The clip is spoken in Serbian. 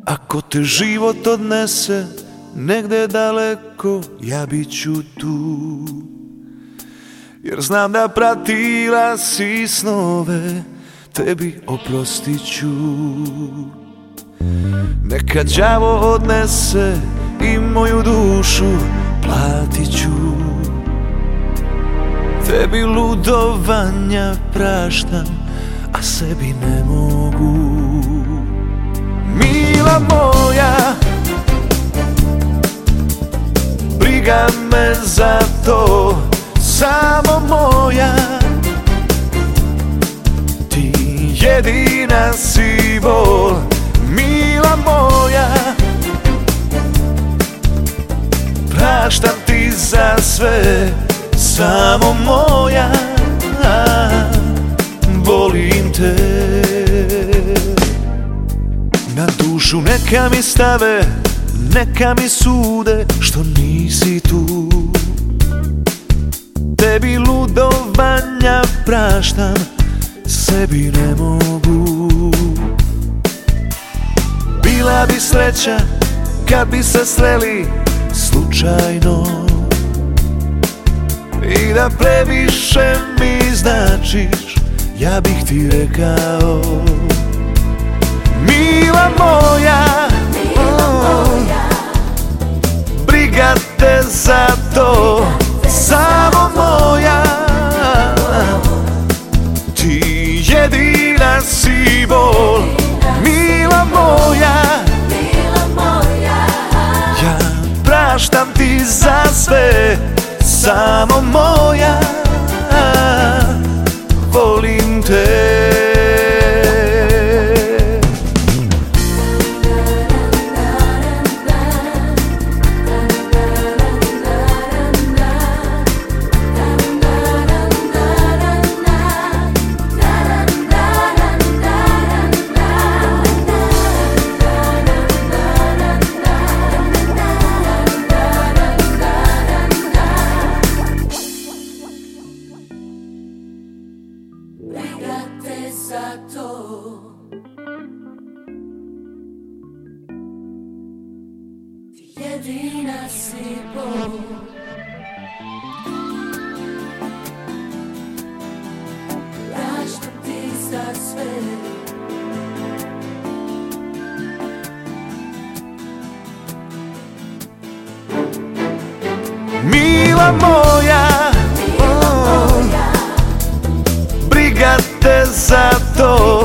Ako te život odnese negde daleko, ja bit ću tu, jer znam da pratila si snove, tebi oprostit ću. Neka đavo odnese i moju dušu, platit ću. Tebi ludovanja praštam, a sebi ne mogu. Mila moja, briga me za to, samo moja. Ti jedina si bol, mila moja. Praštam ti za sve, samo moja. Volim te. Na dušu neka mi stave, neka mi sude što nisi tu. Tebi ludovanja praštam, sebi ne mogu. Bila bi sreća kad bi se sreli slučajno, i da previše mi značiš, ja bih ti rekao. Mila moja, briga te za to, samo moja. Ti jedina si bol, mila moja. Ja praštam ti za sve, samo moja. Volim te. Briga te za to, ti jedina si bol. Praštam ti za sve, Mila moja, briga te za to,